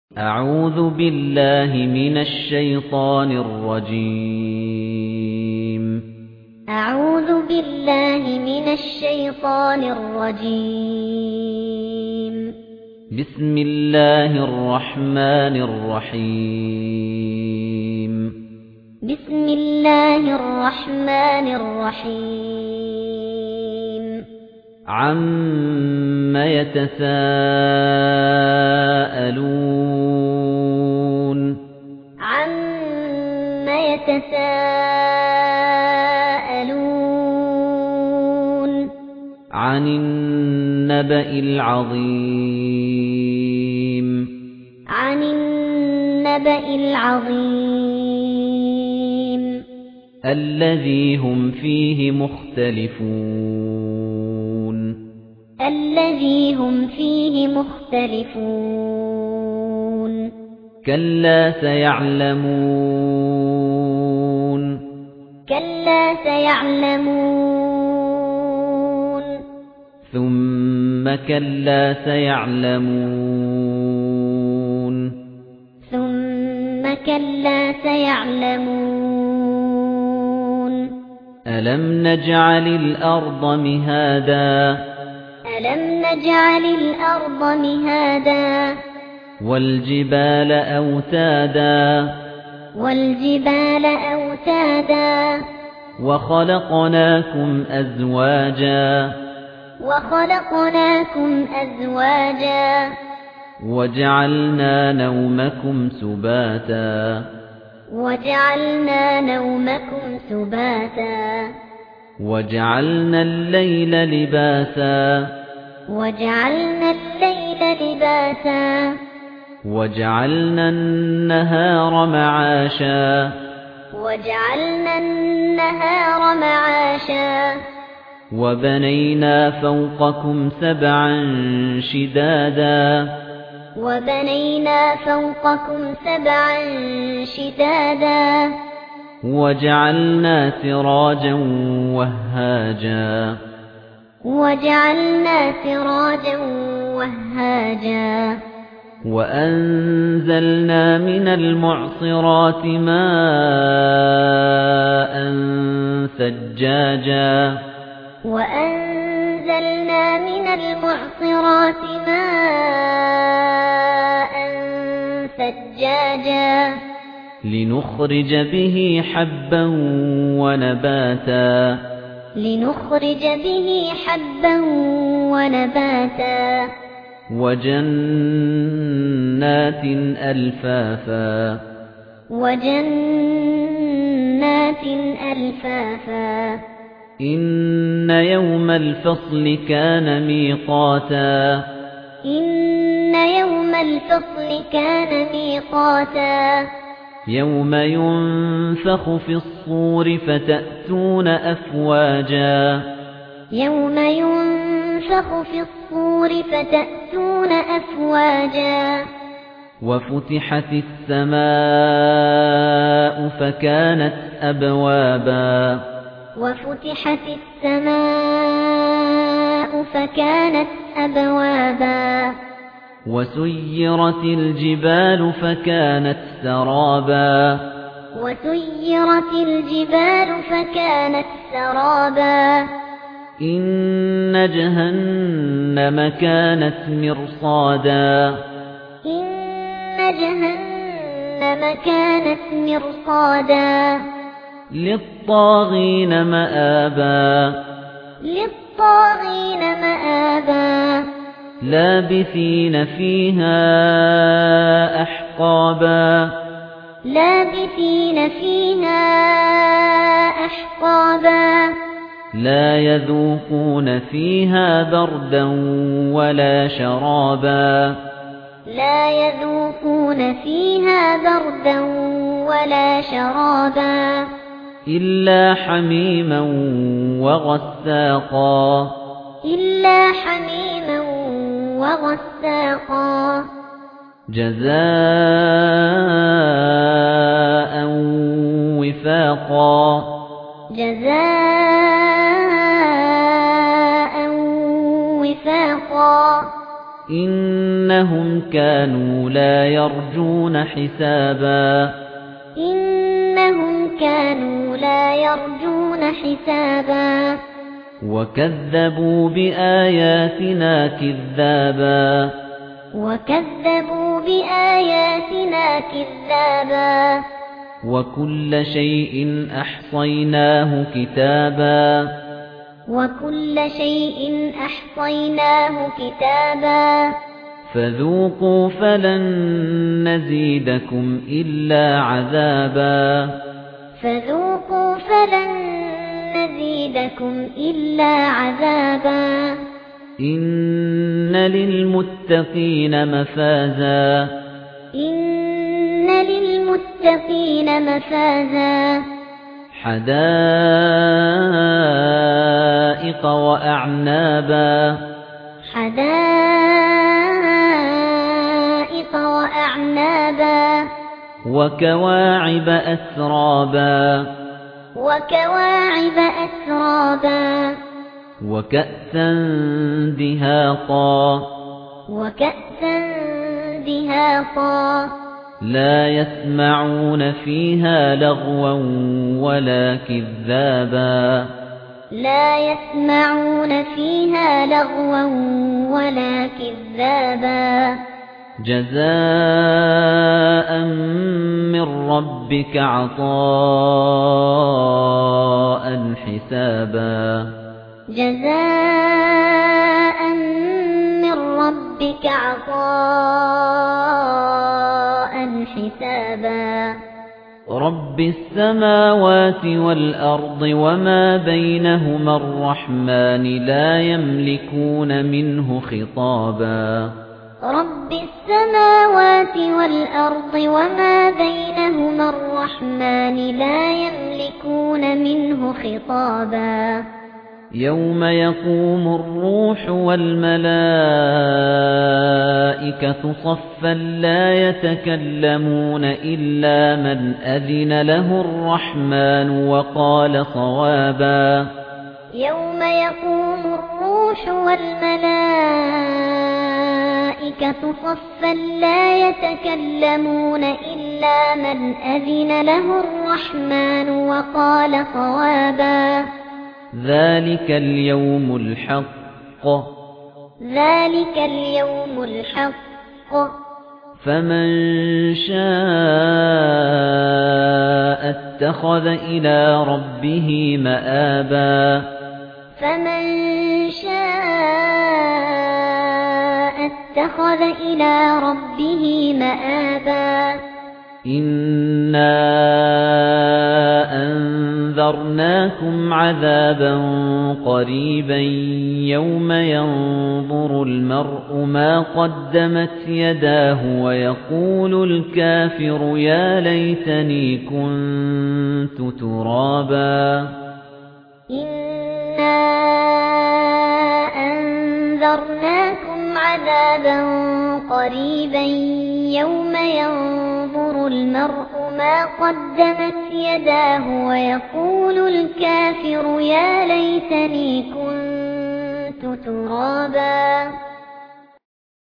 أعوذ بالله من الشيطان الرجيم. أعوذ بالله من الشيطان الرجيم. بسم الله الرحمن الرحيم. بسم الله الرحمن الرحيم. عَمَّ يتساءلون. عَمَّ يتساءلون. عن النبأ العظيم. عن النبأ العظيم. الذي هم فيه مختلفون. الذي هم فيه مختلفون. كلا سيعلمون. كلا سيعلمون. ثم كلا سيعلمون. ثم كلا سيعلمون. ألم نجعل الأرض مهادا. ألم نجعل الأرض مهادا. والجبال أوتادا. والجبال أوتادا. وخلقناكم أزواجا. وخلقناكم أزواجا. وجعلنا نومكم سباتا. وجعلنا نومكم سباتا. وجعلنا الليل لباسا. وجعلنا الليل لباسا. وجعلنا النهار معاشا. وجعلنا النهار معاشا. وبنينا فوقكم سبعا شدادا. وبنينا فوقكم سبعا شدادا. وجعلنا سراجا وهاجا. وجعلنا سراجا وهاجا. وأنزلنا من المعصرات ماء ثجاجا. وأنزلنا من المعصرات ماء ثجاجا. لنخرج به حبا ونباتا. لنخرج به حبا ونباتا. وجنات ألفافا. وجنات ألفافا. إن يوم الفصل كان ميقاتا. إن يوم الفصل كان ميقاتا. يوم ينفخ في الصور فتأتون أفواجا. يوم ينفخ في الصور فتأتون أفواجا. وفتحت السماء فكانت أبوابا. وفتحت السماء فكانت أبوابا. وسيرت الجبال فكانت سرابا. وسيرت الجبال فكانت سرابا. إن جهنم كانت مرصادا. إن جهنم كانت مرصادا. للطاغين مآبا. للطاغين مآبا. لابثين فيها أحقابا. لابثين فيها أحقابا. لا يذوقون فيها بردا ولا شرابا. لا يذوقون فيها بردا ولا شرابا. إلا حميما وغساقا. إلا حميما وغساقا. جزاء وفاقا. جزاء وفاقا. إن إنهم كانوا لا يرجون حسابا إنهم كانوا لا يرجون حسابا وكذبوا بآياتنا كذابا وكذبوا بآياتنا كذابا وكل شيء أحصيناه كتابا وكل شيء أحصيناه كتابا فذوقوا فلن نزيدكم إلا عذابا فذوقوا فلن نزيدكم إلا عذابا إن للمتقين مفازا إن للمتقين مفازا حدائق وأعنابا حدائق وأعنابا وكواعب أترابا وكواعب أترابا وكأسا دهاقا وكأسا دهاقا لا يسمعون فيها لغوا ولا كذابا لا يسمعون فيها لغوا ولا كذابا جزاء من ربك عطاء حسابا جزاء من ربك عطاء حسابا رب السماوات والأرض وما بينهما الرحمن لا يملكون منه خطابا رب السماوات والأرض وما بينهما الرحمن لا يملكون منه خطابا يوم يقوم الروح والملائكة صفا لا يتكلمون إلا من أذن له الرحمن وقال صوابا يوم يقوم الروح والملائكة صفا لا يتكلمون إلا من أذن له الرحمن وقال صوابا ذلك اليوم الحق ذلك اليوم الحق فمن شاء اتخذ إلى ربه مآبا فمن شاء اتخذ إلى ربه مآبا إنا أنذرناكم عذابا قريبا يوم ينظر المرء ما قدمت يداه ويقول الكافر يا ليتني كنت ترابا إنا أنذرناكم عذابا قريبا يوم ينظر المرء ما قدمت يداه ويقول الكافر يا ليتني كنت ترابا